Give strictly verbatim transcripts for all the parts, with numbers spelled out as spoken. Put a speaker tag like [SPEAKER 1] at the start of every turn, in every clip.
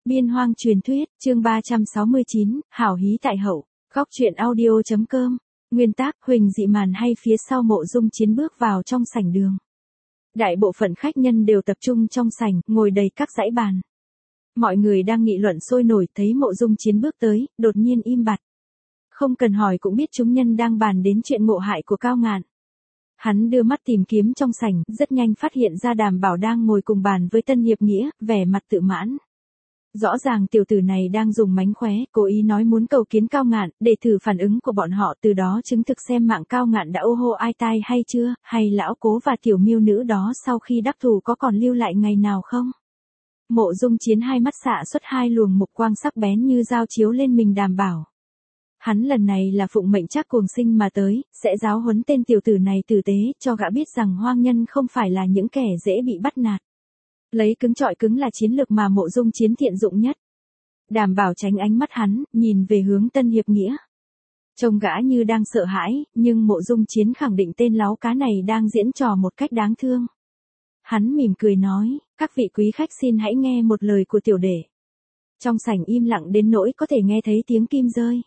[SPEAKER 1] Biên hoang truyền thuyết, chương ba trăm sáu mươi chín, hảo hí tại hậu. Góc truyện audio.com. Nguyên tác, Huỳnh Dị Màn hay phía sau Mộ Dung Chiến bước vào trong sảnh đường. Đại bộ phận khách nhân đều tập trung trong sảnh, ngồi đầy các dãy bàn. Mọi người đang nghị luận sôi nổi, thấy Mộ Dung Chiến bước tới, đột nhiên im bặt. Không cần hỏi cũng biết chúng nhân đang bàn đến chuyện ngộ hại của Cao Ngạn. Hắn đưa mắt tìm kiếm trong sảnh, rất nhanh phát hiện ra Đàm Bảo đang ngồi cùng bàn với Tân Hiệp Nghĩa, vẻ mặt tự mãn. Rõ ràng tiểu tử này đang dùng mánh khóe, cố ý nói muốn cầu kiến Cao Ngạn, để thử phản ứng của bọn họ, từ đó chứng thực xem mạng Cao Ngạn đã ô hô ai tai hay chưa, hay lão cố và tiểu miêu nữ đó sau khi đắc thủ có còn lưu lại ngày nào không. Mộ Dung Chiến hai mắt xạ xuất hai luồng mục quang sắc bén như dao chiếu lên mình Đàm Bảo. Hắn lần này là phụng mệnh Trác Cuồng Sinh mà tới, sẽ giáo huấn tên tiểu tử này tử tế, cho gã biết rằng hoang nhân không phải là những kẻ dễ bị bắt nạt. Lấy cứng trọi cứng là chiến lược mà Mộ Dung Chiến thiện dụng nhất. Đàm Bảo tránh ánh mắt hắn, nhìn về hướng Tân Hiệp Nghĩa. Trông gã như đang sợ hãi, nhưng Mộ Dung Chiến khẳng định tên láo cá này đang diễn trò một cách đáng thương. Hắn mỉm cười nói, các vị quý khách xin hãy nghe một lời của tiểu đệ. Trong sảnh im lặng đến nỗi có thể nghe thấy tiếng kim rơi.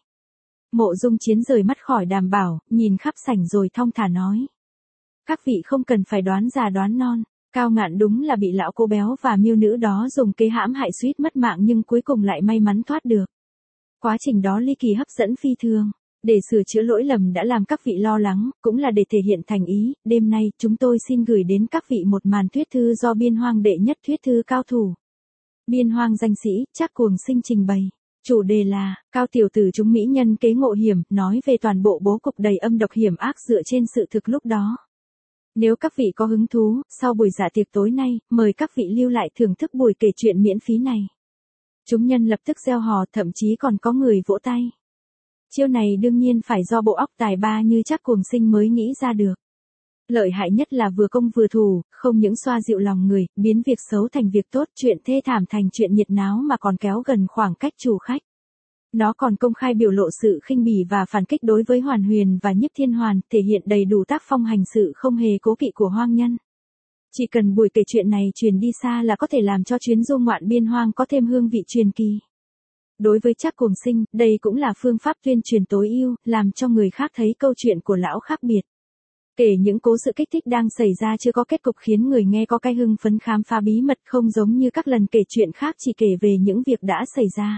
[SPEAKER 1] Mộ Dung Chiến rời mắt khỏi Đàm Bảo, nhìn khắp sảnh rồi thong thả nói. Các vị không cần phải đoán già đoán non, Cao Ngạn đúng là bị lão cô béo và miêu nữ đó dùng kế hãm hại suýt mất mạng nhưng cuối cùng lại may mắn thoát được. Quá trình đó ly kỳ hấp dẫn phi thường, để sửa chữa lỗi lầm đã làm các vị lo lắng, cũng là để thể hiện thành ý, đêm nay chúng tôi xin gửi đến các vị một màn thuyết thư do Biên Hoang đệ nhất thuyết thư cao thủ. Biên Hoang danh sĩ, Trác Cuồng Sinh trình bày. Chủ đề là, Cao tiểu tử chúng mỹ nhân kế ngộ hiểm, nói về toàn bộ bố cục đầy âm độc hiểm ác dựa trên sự thực lúc đó. Nếu các vị có hứng thú, sau buổi dạ tiệc tối nay, mời các vị lưu lại thưởng thức buổi kể chuyện miễn phí này. Chúng nhân lập tức reo hò, thậm chí còn có người vỗ tay. Chiêu này đương nhiên phải do bộ óc tài ba như Trác Cuồng Sinh mới nghĩ ra được. Lợi hại nhất là vừa công vừa thủ, không những xoa dịu lòng người, biến việc xấu thành việc tốt, chuyện thê thảm thành chuyện nhiệt náo mà còn kéo gần khoảng cách chủ khách. Nó còn công khai biểu lộ sự khinh bỉ và phản kích đối với Hoàn Huyền và Nhiếp Thiên Hoàn, thể hiện đầy đủ tác phong hành sự không hề cố kỵ của hoang nhân. Chỉ cần buổi kể chuyện này truyền đi xa là có thể làm cho chuyến du ngoạn biên hoang có thêm hương vị truyền kỳ. Đối với Trác Cuồng Sinh, đây cũng là phương pháp tuyên truyền tối ưu, làm cho người khác thấy câu chuyện của lão khác biệt. Kể những cố sự kích thích đang xảy ra chưa có kết cục khiến người nghe có cái hưng phấn khám phá bí mật, không giống như các lần kể chuyện khác chỉ kể về những việc đã xảy ra.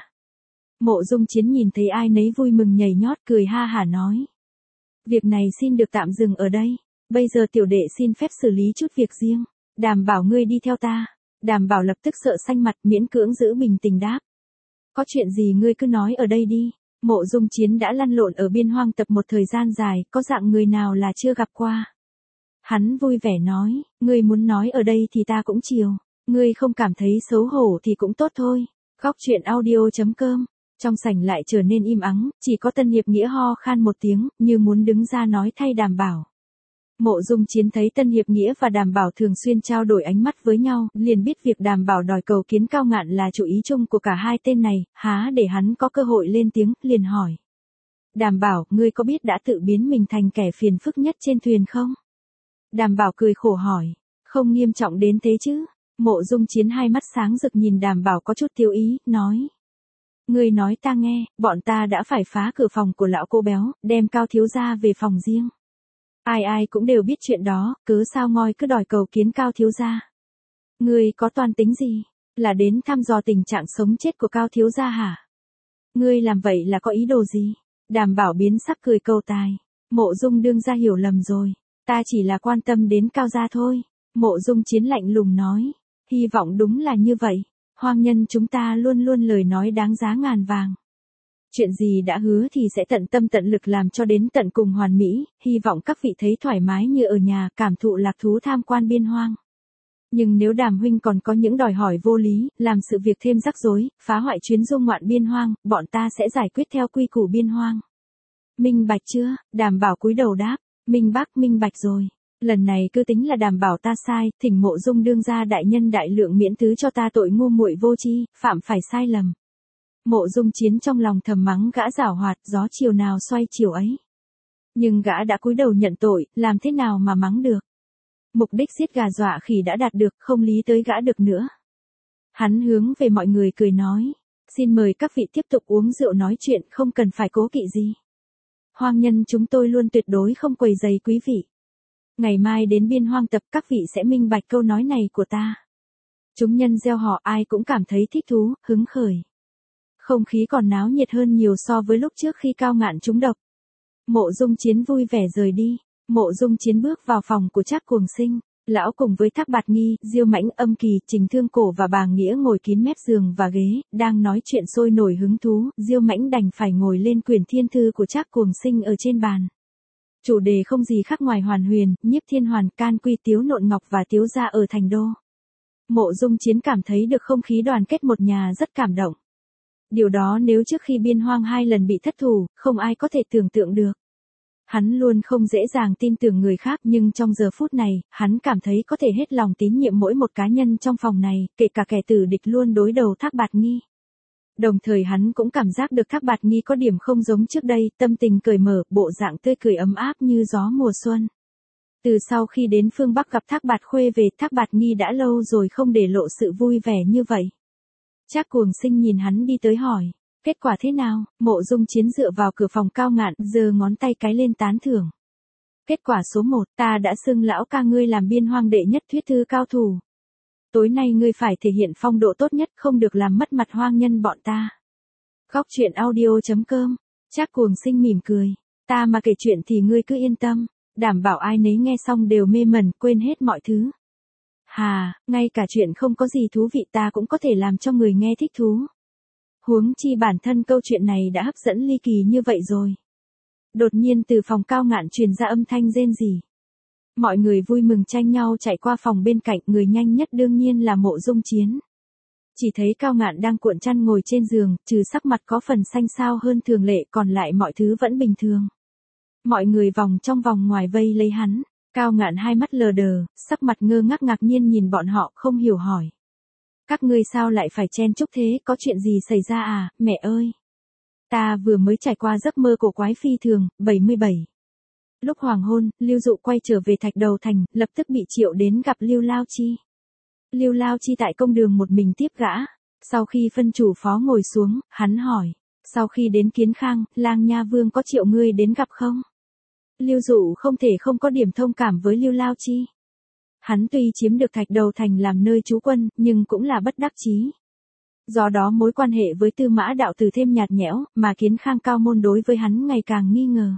[SPEAKER 1] Mộ Dung Chiến nhìn thấy ai nấy vui mừng nhảy nhót cười ha hả nói. Việc này xin được tạm dừng ở đây, bây giờ tiểu đệ xin phép xử lý chút việc riêng. Đàm Bảo ngươi đi theo ta. Đàm Bảo lập tức sợ xanh mặt, miễn cưỡng giữ bình tĩnh đáp. Có chuyện gì ngươi cứ nói ở đây đi. Mộ Dung Chiến đã lăn lộn ở biên hoang tập một thời gian dài, có dạng người nào là chưa gặp qua. Hắn vui vẻ nói, ngươi muốn nói ở đây thì ta cũng chiều, ngươi không cảm thấy xấu hổ thì cũng tốt thôi. Góc truyện audio.com. Trong sảnh lại trở nên im ắng, chỉ có Tân Hiệp Nghĩa ho khan một tiếng, như muốn đứng ra nói thay Đàm Bảo. Mộ Dung Chiến thấy Tân Hiệp Nghĩa và Đàm Bảo thường xuyên trao đổi ánh mắt với nhau, liền biết việc Đàm Bảo đòi cầu kiến Cao Ngạn là chủ ý chung của cả hai tên này, há để hắn có cơ hội lên tiếng, liền hỏi. Đàm Bảo, ngươi có biết đã tự biến mình thành kẻ phiền phức nhất trên thuyền không? Đàm Bảo cười khổ hỏi, không nghiêm trọng đến thế chứ? Mộ Dung Chiến hai mắt sáng rực nhìn Đàm Bảo có chút thiếu ý, nói. Ngươi nói ta nghe, bọn ta đã phải phá cửa phòng của lão cô béo, đem Cao thiếu gia về phòng riêng. Ai ai cũng đều biết chuyện đó, cớ sao ngoi cứ đòi cầu kiến Cao thiếu gia. Ngươi có toan tính gì? Là đến thăm dò tình trạng sống chết của Cao thiếu gia hả? Ngươi làm vậy là có ý đồ gì? Đàm Bảo biến sắc cười câu tài. Mộ Dung đương gia hiểu lầm rồi. Ta chỉ là quan tâm đến Cao gia thôi. Mộ Dung Chiến lạnh lùng nói. Hy vọng đúng là như vậy. Hoang nhân chúng ta luôn luôn lời nói đáng giá ngàn vàng. Chuyện gì đã hứa thì sẽ tận tâm tận lực làm cho đến tận cùng hoàn mỹ, hy vọng các vị thấy thoải mái như ở nhà, cảm thụ lạc thú tham quan biên hoang. Nhưng nếu Đàm huynh còn có những đòi hỏi vô lý, làm sự việc thêm rắc rối, phá hoại chuyến du ngoạn biên hoang, bọn ta sẽ giải quyết theo quy củ biên hoang. Minh bạch chưa? Đàm Bảo cúi đầu đáp, minh bác minh bạch rồi. Lần này cứ tính là Đàm Bảo ta sai, thỉnh Mộ Dung đương gia đại nhân đại lượng miễn thứ cho ta tội ngu muội vô tri, phạm phải sai lầm. Mộ Dung Chiến trong lòng thầm mắng gã giảo hoạt, gió chiều nào xoay chiều ấy. Nhưng gã đã cúi đầu nhận tội, làm thế nào mà mắng được. Mục đích giết gà dọa khỉ đã đạt được, không lý tới gã được nữa. Hắn hướng về mọi người cười nói. Xin mời các vị tiếp tục uống rượu nói chuyện, không cần phải cố kỵ gì. Hoang nhân chúng tôi luôn tuyệt đối không quấy rầy quý vị. Ngày mai đến biên hoang tập các vị sẽ minh bạch câu nói này của ta. Chúng nhân reo hò ai cũng cảm thấy thích thú, hứng khởi. Không khí còn náo nhiệt hơn nhiều so với lúc trước khi Cao Ngạn trúng độc. Mộ Dung Chiến vui vẻ rời đi. Mộ Dung Chiến bước vào phòng của Trác Cuồng Sinh. Lão cùng với Thác Bạt Nghi, Diêu Mãnh, Âm Kỳ, Trình Thương Cổ và bà Nghĩa ngồi kín mép giường và ghế, đang nói chuyện sôi nổi hứng thú. Diêu Mãnh đành phải ngồi lên quyển thiên thư của Trác Cuồng Sinh ở trên bàn. Chủ đề không gì khác ngoài Hoàn Huyền, Nhiếp Thiên Hoàn, Can Quy, Tiếu Nộn Ngọc và Tiếu gia ở thành đô. Mộ Dung Chiến cảm thấy được không khí đoàn kết một nhà rất cảm động. Điều đó nếu trước khi biên hoang hai lần bị thất thủ, không ai có thể tưởng tượng được. Hắn luôn không dễ dàng tin tưởng người khác nhưng trong giờ phút này, hắn cảm thấy có thể hết lòng tín nhiệm mỗi một cá nhân trong phòng này, kể cả kẻ tử địch luôn đối đầu Thác Bạt Nghi. Đồng thời hắn cũng cảm giác được Thác Bạt Nghi có điểm không giống trước đây, tâm tình cởi mở, bộ dạng tươi cười ấm áp như gió mùa xuân. Từ sau khi đến phương Bắc gặp Thác Bạt Khuê về, Thác Bạt Nghi đã lâu rồi không để lộ sự vui vẻ như vậy. Trác Cuồng Sinh nhìn hắn đi tới hỏi, kết quả thế nào? Mộ Dung Chiến dựa vào cửa phòng Cao Ngạn, giơ ngón tay cái lên tán thưởng. Kết quả số một, ta đã xưng lão ca ngươi làm biên hoang đệ nhất thuyết thư cao thủ. Tối nay ngươi phải thể hiện phong độ tốt nhất, không được làm mất mặt hoang nhân bọn ta. Góc truyện audio chấm com. Trác Cuồng Sinh mỉm cười, ta mà kể chuyện thì ngươi cứ yên tâm, đảm bảo ai nấy nghe xong đều mê mẩn, quên hết mọi thứ. Hà, ngay cả chuyện không có gì thú vị ta cũng có thể làm cho người nghe thích thú. Huống chi bản thân câu chuyện này đã hấp dẫn ly kỳ như vậy rồi. Đột nhiên từ phòng Cao Ngạn truyền ra âm thanh rên rỉ. Mọi người vui mừng tranh nhau chạy qua phòng bên cạnh, người nhanh nhất đương nhiên là Mộ Dung Chiến. Chỉ thấy Cao Ngạn đang cuộn chăn ngồi trên giường, trừ sắc mặt có phần xanh xao hơn thường lệ, còn lại mọi thứ vẫn bình thường. Mọi người vòng trong vòng ngoài vây lấy hắn. Cao Ngạn hai mắt lờ đờ, sắc mặt ngơ ngác ngạc nhiên nhìn bọn họ, không hiểu hỏi. Các ngươi sao lại phải chen chúc thế, có chuyện gì xảy ra à, mẹ ơi? Ta vừa mới trải qua giấc mơ cổ quái phi thường. bảy mươi bảy. Lúc hoàng hôn, Lưu Dụ quay trở về Thạch Đầu Thành, lập tức bị triệu đến gặp Lưu Lao Chi. Lưu Lao Chi tại công đường một mình tiếp gã. Sau khi phân chủ phó ngồi xuống, hắn hỏi. Sau khi đến Kiến Khang, Lang Nha Vương có triệu ngươi đến gặp không? Lưu Dụ không thể không có điểm thông cảm với Lưu Lao Chi. Hắn tuy chiếm được Thạch Đầu Thành làm nơi trú quân, nhưng cũng là bất đắc chí. Do đó mối quan hệ với Tư Mã đạo tử thêm nhạt nhẽo, mà Kiến Khang cao môn đối với hắn ngày càng nghi ngờ.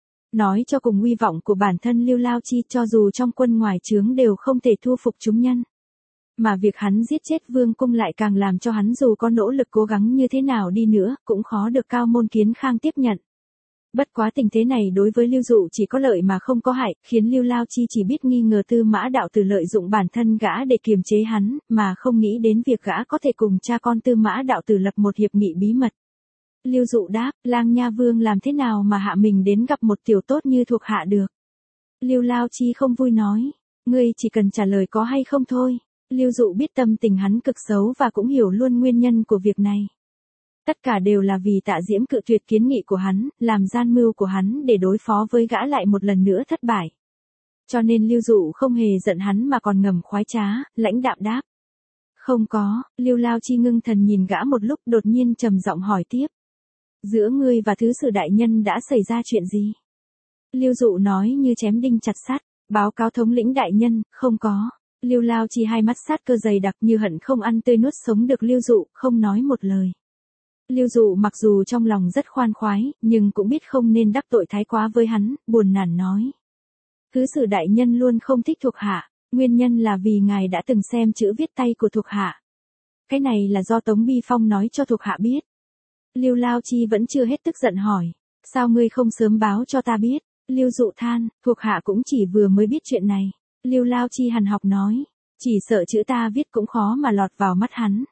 [SPEAKER 1] Nói cho cùng uy vọng của bản thân Lưu Lao Chi cho dù trong quân ngoài trướng đều không thể thu phục chúng nhân. Mà việc hắn giết chết Vương Cung lại càng làm cho hắn dù có nỗ lực cố gắng như thế nào đi nữa, cũng khó được cao môn Kiến Khang tiếp nhận. Bất quá tình thế này đối với Lưu Dụ chỉ có lợi mà không có hại, khiến Lưu Lao Chi chỉ biết nghi ngờ Tư Mã đạo tử lợi dụng bản thân gã để kiềm chế hắn, mà không nghĩ đến việc gã có thể cùng cha con Tư Mã đạo tử lập một hiệp nghị bí mật. Lưu Dụ đáp, Lang Nha Vương làm thế nào mà hạ mình đến gặp một tiểu tốt như thuộc hạ được? Lưu Lao Chi không vui nói, ngươi chỉ cần trả lời có hay không thôi. Lưu Dụ biết tâm tình hắn cực xấu và cũng hiểu luôn nguyên nhân của việc này. Tất cả đều là vì Tạ Diễm cự tuyệt kiến nghị của hắn, làm gian mưu của hắn để đối phó với gã lại một lần nữa thất bại. Cho nên Lưu Dụ không hề giận hắn mà còn ngầm khoái trá, lãnh đạm đáp. Không có, Lưu Lao Chi ngưng thần nhìn gã một lúc, đột nhiên trầm giọng hỏi tiếp. Giữa ngươi và thứ sử đại nhân đã xảy ra chuyện gì? Lưu Dụ nói như chém đinh chặt sắt, báo cáo thống lĩnh đại nhân, không có. Lưu Lao Chi hai mắt sát cơ dày đặc như hận không ăn tươi nuốt sống được Lưu Dụ, không nói một lời. Lưu Dụ mặc dù trong lòng rất khoan khoái, nhưng cũng biết không nên đắc tội thái quá với hắn, buồn nản nói. Thứ sử đại nhân luôn không thích thuộc hạ, nguyên nhân là vì ngài đã từng xem chữ viết tay của thuộc hạ. Cái này là do Tống Bi Phong nói cho thuộc hạ biết. Lưu Lao Chi vẫn chưa hết tức giận hỏi, sao ngươi không sớm báo cho ta biết? Lưu Dụ than, thuộc hạ cũng chỉ vừa mới biết chuyện này. Lưu Lao Chi hằn học nói, chỉ sợ chữ ta viết cũng khó mà lọt vào mắt hắn.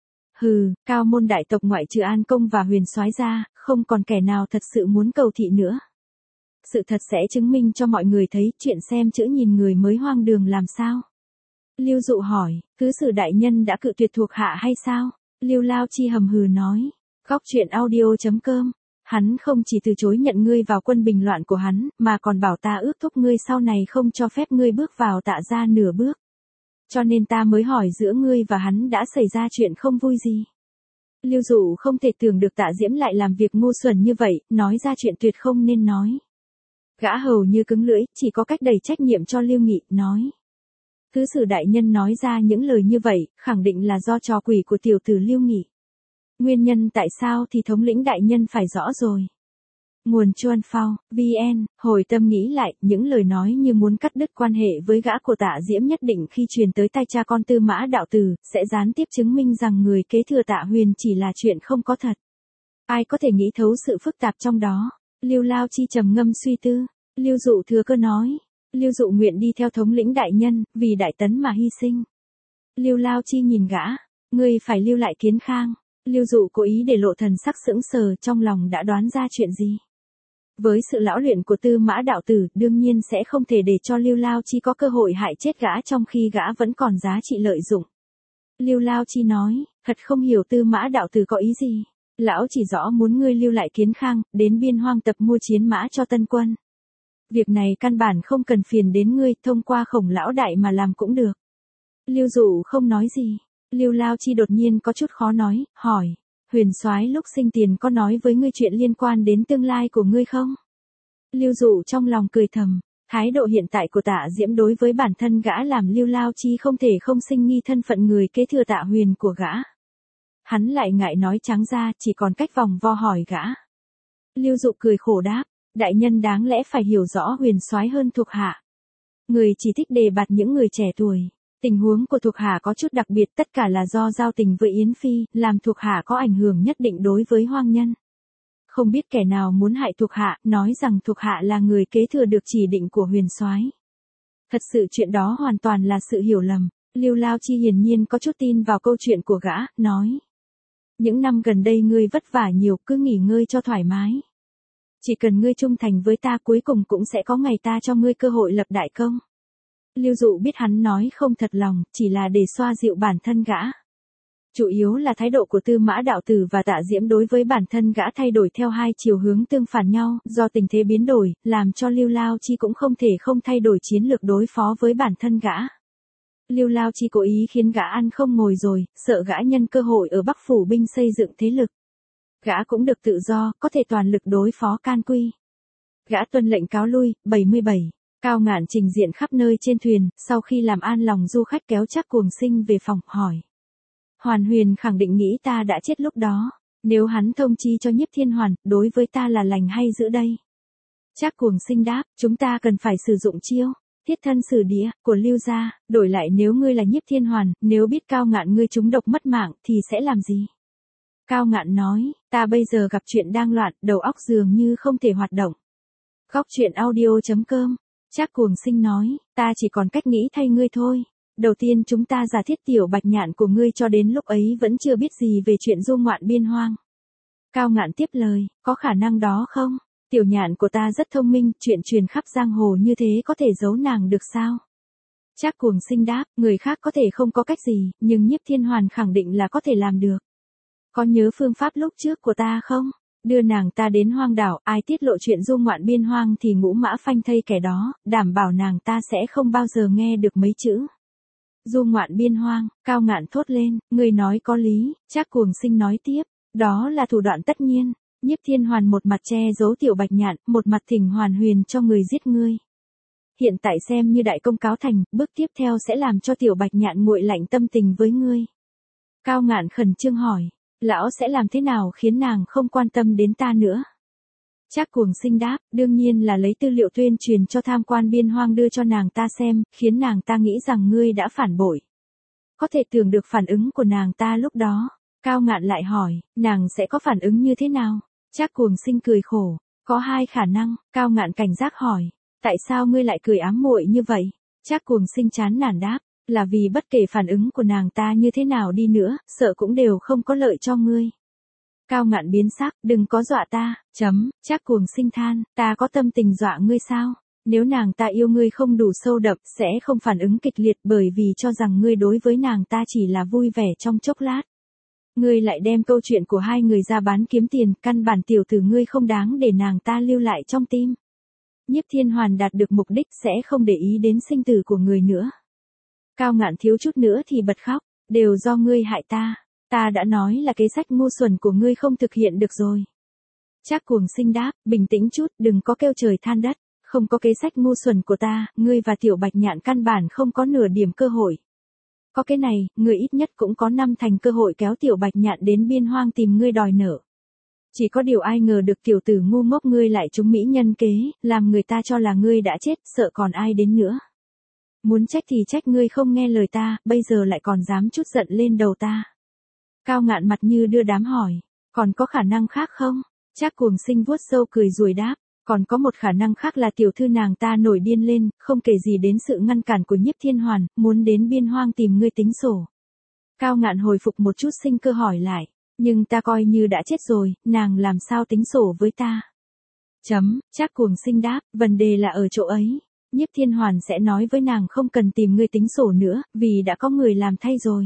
[SPEAKER 1] Hừ, cao môn đại tộc ngoại trừ An Công và Huyền Soái ra, không còn kẻ nào thật sự muốn cầu thị nữa. Sự thật sẽ chứng minh cho mọi người thấy chuyện xem chữ nhìn người mới hoang đường làm sao. Lưu Dụ hỏi, thứ sử đại nhân đã cự tuyệt thuộc hạ hay sao? Lưu Lao Chi hầm hừ nói, góc truyện audio chấm com. Hắn không chỉ từ chối nhận ngươi vào quân bình loạn của hắn, mà còn bảo ta ước thúc ngươi sau này không cho phép ngươi bước vào Tạ gia nửa bước. cho nên ta mới hỏi giữa ngươi và hắn đã xảy ra chuyện không vui gì. Lưu Dụ không thể tưởng được Tạ Diễm lại làm việc ngu xuẩn như vậy, nói ra chuyện tuyệt không nên nói. Gã hầu như cứng lưỡi, chỉ có cách đẩy trách nhiệm cho Lưu Nghị, nói. Thứ sử đại nhân nói ra những lời như vậy, khẳng định là do trò quỷ của tiểu tử Lưu Nghị. Nguyên nhân tại sao thì thống lĩnh đại nhân phải rõ rồi. Nguồn Chuan Phao, vê en, hồi tâm nghĩ lại, những lời nói như muốn cắt đứt quan hệ với gã của Tạ Diễm nhất định khi truyền tới tai cha con Tư Mã Đạo Tử, sẽ gián tiếp chứng minh rằng người kế thừa Tạ Huyền chỉ là chuyện không có thật. Ai có thể nghĩ thấu sự phức tạp trong đó? Lưu Lao Chi trầm ngâm suy tư. Lưu Dụ thừa cơ nói. Lưu Dụ nguyện đi theo thống lĩnh đại nhân, vì đại tấn mà hy sinh. Lưu Lao Chi nhìn gã. Ngươi phải lưu lại Kiến Khang. Lưu Dụ cố ý để lộ thần sắc sững sờ, trong lòng đã đoán ra chuyện gì. Với sự lão luyện của Tư Mã Đạo Tử, đương nhiên sẽ không thể để cho Lưu Lao Chi có cơ hội hại chết gã trong khi gã vẫn còn giá trị lợi dụng. Lưu Lao Chi nói, thật không hiểu Tư Mã Đạo Tử có ý gì. Lão chỉ rõ muốn ngươi lưu lại Kiến Khang, đến biên hoang tập mua chiến mã cho tân quân. Việc này căn bản không cần phiền đến ngươi, thông qua Khổng lão đại mà làm cũng được. Lưu Dụ không nói gì. Lưu Lao Chi đột nhiên có chút khó nói, hỏi. Huyền soái lúc sinh tiền có nói với ngươi chuyện liên quan đến tương lai của ngươi không? Lưu Dụ trong lòng cười thầm, thái độ hiện tại của Tạ Diễm đối với bản thân gã làm Lưu Lao Chi không thể không sinh nghi thân phận người kế thừa Tạ Huyền của gã. Hắn lại ngại nói trắng ra, chỉ còn cách vòng vo hỏi gã. Lưu Dụ cười khổ đáp, đại nhân đáng lẽ phải hiểu rõ Huyền soái hơn thuộc hạ. Người chỉ thích đề bạt những người trẻ tuổi. Tình huống của thuộc hạ có chút đặc biệt, tất cả là do giao tình với Yến Phi, làm thuộc hạ có ảnh hưởng nhất định đối với hoang nhân. Không biết kẻ nào muốn hại thuộc hạ, nói rằng thuộc hạ là người kế thừa được chỉ định của Huyền soái. Thật sự chuyện đó hoàn toàn là sự hiểu lầm. Lưu Lao Chi hiển nhiên có chút tin vào câu chuyện của gã, nói. Những năm gần đây ngươi vất vả nhiều, cứ nghỉ ngơi cho thoải mái. Chỉ cần ngươi trung thành với ta, cuối cùng cũng sẽ có ngày ta cho ngươi cơ hội lập đại công. Lưu Dụ biết hắn nói không thật lòng, chỉ là để xoa dịu bản thân gã. Chủ yếu là thái độ của Tư Mã Đạo Tử và Tạ Diễm đối với bản thân gã thay đổi theo hai chiều hướng tương phản nhau, do tình thế biến đổi, làm cho Lưu Lao Chi cũng không thể không thay đổi chiến lược đối phó với bản thân gã. Lưu Lao Chi cố ý khiến gã ăn không ngồi rồi, sợ gã nhân cơ hội ở Bắc Phủ binh xây dựng thế lực. Gã cũng được tự do, có thể toàn lực đối phó Can Quy. Gã tuân lệnh cáo lui. bảy mươi bảy. Cao Ngạn trình diện khắp nơi trên thuyền, sau khi làm an lòng du khách kéo Trác Cuồng Sinh về phòng, hỏi. Hoàn Huyền khẳng định nghĩ ta đã chết lúc đó. Nếu hắn thông chi cho Nhiếp Thiên Hoàn, đối với ta là lành hay dữ đây? Trác Cuồng Sinh đáp, chúng ta cần phải sử dụng chiêu thiết thân sử địa của Lưu gia, đổi lại nếu ngươi là Nhiếp Thiên Hoàn, nếu biết Cao Ngạn ngươi trúng độc mất mạng thì sẽ làm gì? Cao Ngạn nói, ta bây giờ gặp chuyện đang loạn, đầu óc dường như không thể hoạt động. Góc truyện audio chấm com. Trác Cuồng Sinh nói, ta chỉ còn cách nghĩ thay ngươi thôi. Đầu tiên chúng ta giả thiết tiểu Bạch Nhạn của ngươi cho đến lúc ấy vẫn chưa biết gì về chuyện du ngoạn biên hoang. Cao Ngạn tiếp lời, có khả năng đó không? Tiểu Nhạn của ta rất thông minh, chuyện truyền khắp giang hồ như thế có thể giấu nàng được sao? Trác Cuồng Sinh đáp, người khác có thể không có cách gì, nhưng Nhiếp Thiên Hoàn khẳng định là có thể làm được. Có nhớ phương pháp lúc trước của ta không? Đưa nàng ta đến hoang đảo, ai tiết lộ chuyện du ngoạn biên hoang thì ngũ mã phanh thây kẻ đó, đảm bảo nàng ta sẽ không bao giờ nghe được mấy chữ. Du ngoạn biên hoang, Cao Ngạn thốt lên, người nói có lý. Trác Cuồng Sinh nói tiếp, đó là thủ đoạn tất nhiên. Nhiếp Thiên Hoàn một mặt che giấu tiểu Bạch Nhạn, một mặt thỉnh Hoàn Huyền cho người giết ngươi. Hiện tại xem như đại công cáo thành, bước tiếp theo sẽ làm cho tiểu Bạch Nhạn nguội lạnh tâm tình với ngươi. Cao Ngạn khẩn trương hỏi, lão sẽ làm thế nào khiến nàng không quan tâm đến ta nữa? Trác Cuồng Sinh đáp, đương nhiên là lấy tư liệu tuyên truyền cho tham quan biên hoang đưa cho nàng ta xem, khiến nàng ta nghĩ rằng ngươi đã phản bội. Có thể tưởng được phản ứng của nàng ta lúc đó. Cao Ngạn lại hỏi, nàng sẽ có phản ứng như thế nào? Trác Cuồng Sinh cười khổ, có hai khả năng. Cao Ngạn cảnh giác hỏi, tại sao ngươi lại cười ám muội như vậy? Trác Cuồng Sinh chán nản đáp, là vì bất kể phản ứng của nàng ta như thế nào đi nữa, sợ cũng đều không có lợi cho ngươi. Cao Ngạn biến sắc, đừng có dọa ta, chấm. Trác Cuồng Sinh than, ta có tâm tình dọa ngươi sao? Nếu nàng ta yêu ngươi không đủ sâu đậm, sẽ không phản ứng kịch liệt bởi vì cho rằng ngươi đối với nàng ta chỉ là vui vẻ trong chốc lát. Ngươi lại đem câu chuyện của hai người ra bán kiếm tiền, căn bản tiểu tử ngươi không đáng để nàng ta lưu lại trong tim. Nhiếp Thiên Hoàn đạt được mục đích sẽ không để ý đến sinh tử của người nữa. Cao Ngạn thiếu chút nữa thì bật khóc, đều do ngươi hại ta, ta đã nói là kế sách ngu xuẩn của ngươi không thực hiện được rồi. Trác Cuồng Sinh đáp, bình tĩnh chút, đừng có kêu trời than đất, không có kế sách ngu xuẩn của ta, ngươi và Tiểu Bạch Nhạn căn bản không có nửa điểm cơ hội. Có cái này, ngươi ít nhất cũng có năm thành cơ hội kéo Tiểu Bạch Nhạn đến biên hoang tìm ngươi đòi nợ. Chỉ có điều ai ngờ được tiểu tử ngu ngốc ngươi lại trúng mỹ nhân kế, làm người ta cho là ngươi đã chết, sợ còn ai đến nữa. Muốn trách thì trách ngươi không nghe lời ta, bây giờ lại còn dám chút giận lên đầu ta. Cao Ngạn mặt như đưa đám hỏi, còn có khả năng khác không? Trác Cuồng Sinh vuốt râu cười ruồi đáp, còn có một khả năng khác là tiểu thư nàng ta nổi điên lên, không kể gì đến sự ngăn cản của Nhiếp Thiên Hoàn, muốn đến biên hoang tìm ngươi tính sổ. Cao Ngạn hồi phục một chút sinh cơ hỏi lại, nhưng ta coi như đã chết rồi, nàng làm sao tính sổ với ta? Chấm, Trác Cuồng Sinh đáp, vấn đề là ở chỗ ấy. Nhiếp Thiên Hoàn sẽ nói với nàng không cần tìm ngươi tính sổ nữa, vì đã có người làm thay rồi.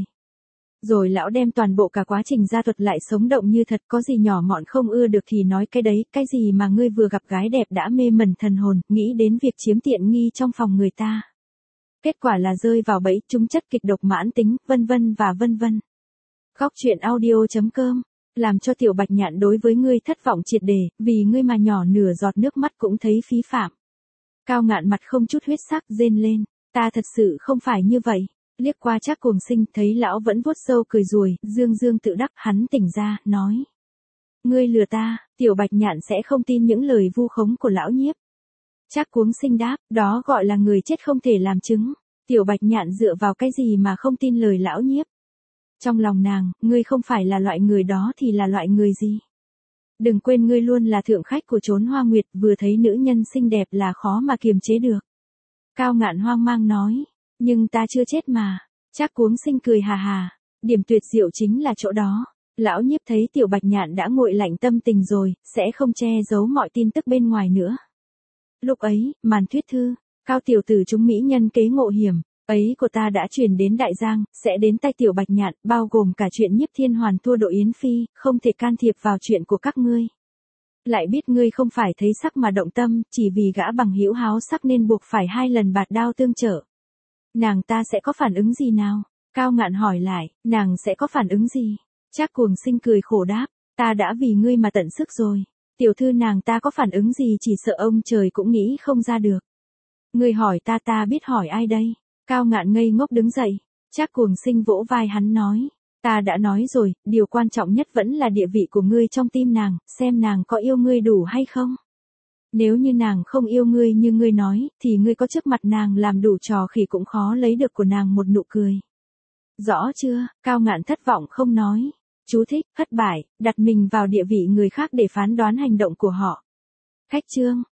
[SPEAKER 1] Rồi lão đem toàn bộ cả quá trình gia thuật lại sống động như thật, có gì nhỏ mọn không ưa được thì nói cái đấy, cái gì mà ngươi vừa gặp gái đẹp đã mê mẩn thần hồn, nghĩ đến việc chiếm tiện nghi trong phòng người ta. Kết quả là rơi vào bẫy, trúng chất kịch độc mãn tính, vân vân và vân vân. Góc truyện audio chấm com, làm cho Tiểu Bạch Nhạn đối với ngươi thất vọng triệt để, vì ngươi mà nhỏ nửa giọt nước mắt cũng thấy phí phạm. Cao Ngạn mặt không chút huyết sắc rên lên, ta thật sự không phải như vậy. Liếc qua Trác Cuồng Sinh, thấy lão vẫn vuốt râu cười ruồi, dương dương tự đắc, hắn tỉnh ra, nói. Ngươi lừa ta, Tiểu Bạch Nhạn sẽ không tin những lời vu khống của lão Nhiếp. Trác Cuồng Sinh đáp, đó gọi là người chết không thể làm chứng. Tiểu Bạch Nhạn dựa vào cái gì mà không tin lời lão Nhiếp? Trong lòng nàng, ngươi không phải là loại người đó thì là loại người gì? Đừng quên ngươi luôn là thượng khách của Trốn Hoa Nguyệt, vừa thấy nữ nhân xinh đẹp là khó mà kiềm chế được. Cao Ngạn hoang mang nói, nhưng ta chưa chết mà. Trác Cuồng Sinh cười hà hà, điểm tuyệt diệu chính là chỗ đó. Lão Nhiếp thấy Tiểu Bạch Nhạn đã nguội lạnh tâm tình rồi, sẽ không che giấu mọi tin tức bên ngoài nữa. Lúc ấy, màn thuyết thư, Cao tiểu tử chúng mỹ nhân kế ngộ hiểm ấy của ta đã truyền đến Đại Giang, sẽ đến tay Tiểu Bạch Nhạn, bao gồm cả chuyện Nhiếp Thiên Hoàn thua đội Yến Phi, không thể can thiệp vào chuyện của các ngươi. Lại biết ngươi không phải thấy sắc mà động tâm, chỉ vì gã bằng hữu háo sắc nên buộc phải hai lần bạt đao tương trợ. Nàng ta sẽ có phản ứng gì nào? Cao Ngạn hỏi lại, nàng sẽ có phản ứng gì? Trác Cuồng Sinh cười khổ đáp, ta đã vì ngươi mà tận sức rồi. Tiểu thư nàng ta có phản ứng gì chỉ sợ ông trời cũng nghĩ không ra được. Ngươi hỏi ta ta biết hỏi ai đây? Cao Ngạn ngây ngốc đứng dậy. Trác Cuồng Sinh vỗ vai hắn nói, ta đã nói rồi, điều quan trọng nhất vẫn là địa vị của ngươi trong tim nàng, xem nàng có yêu ngươi đủ hay không. Nếu như nàng không yêu ngươi như ngươi nói, thì ngươi có trước mặt nàng làm đủ trò khỉ cũng khó lấy được của nàng một nụ cười. Rõ chưa? Cao Ngạn thất vọng không nói. Chú thích, thất bại, đặt mình vào địa vị người khác để phán đoán hành động của họ. Khách chương.